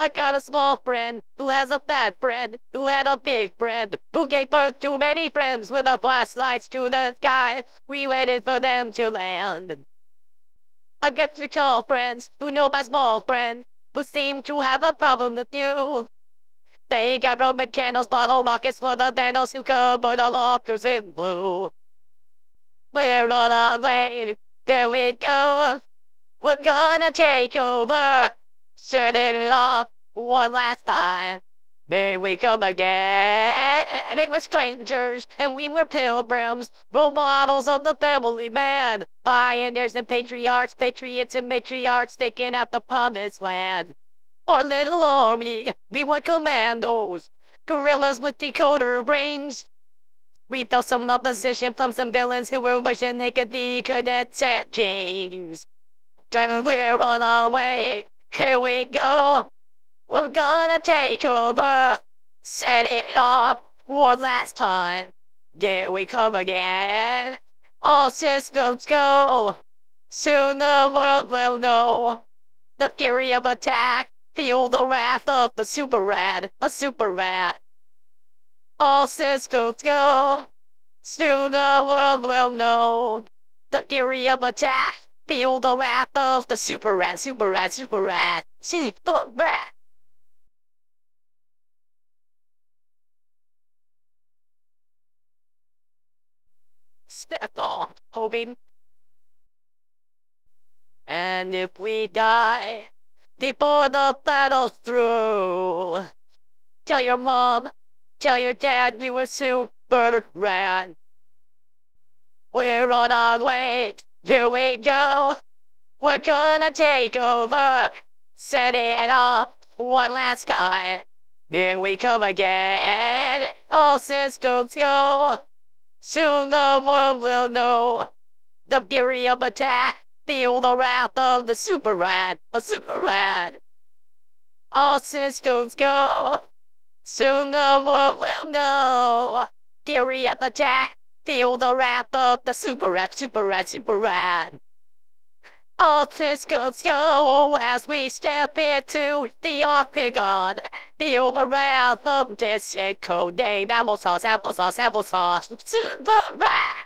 I got a small friend who has a fat friend who had a big friend who gave birth to many friends with a flashlights to the sky. We waited for them to land. I get three tall friends who know my small friend who seem to have a problem with you. They got Roman candles, bottle rockets for the vandals who cover the lockers in blue. We're on our way, there we go. We're gonna take over. Set it off one last time. May we come again. It was strangers, and we were pilgrims, role models of the family man. Pioneers and patriarchs, patriots and matriarchs, taking out the promised land. Our little army, we were commandos, guerrillas with decoder brains. We felt some opposition from some villains who were wishing they could be cadets at James. We're on our way. Here we go. We're gonna take over. Set it off one last time. Here we come again. All systems go. Soon the world will know. The fury of attack. Feel the wrath of the super rat. A super rat. All systems go. Soon the world will know. The fury of attack. Feel the wrath of the super rat, super rat, super rat, super rat. Step on, hoping. And if we die before the battle's through, tell your mom, tell your dad we were super rat. We're on our way, here we go. We're gonna take over. Set it off one last time. Here we come again. All systems go. Soon the world will know. The fury of attack. Feel the wrath of the super rat. A super rat. All systems go. Soon the world will know. Fury of attack. Feel the wrath of the super rat, super rat, super rat. All systems go as we step into the octagon. Feel the wrath of this code name. Applesauce, applesauce, applesauce. Super rat.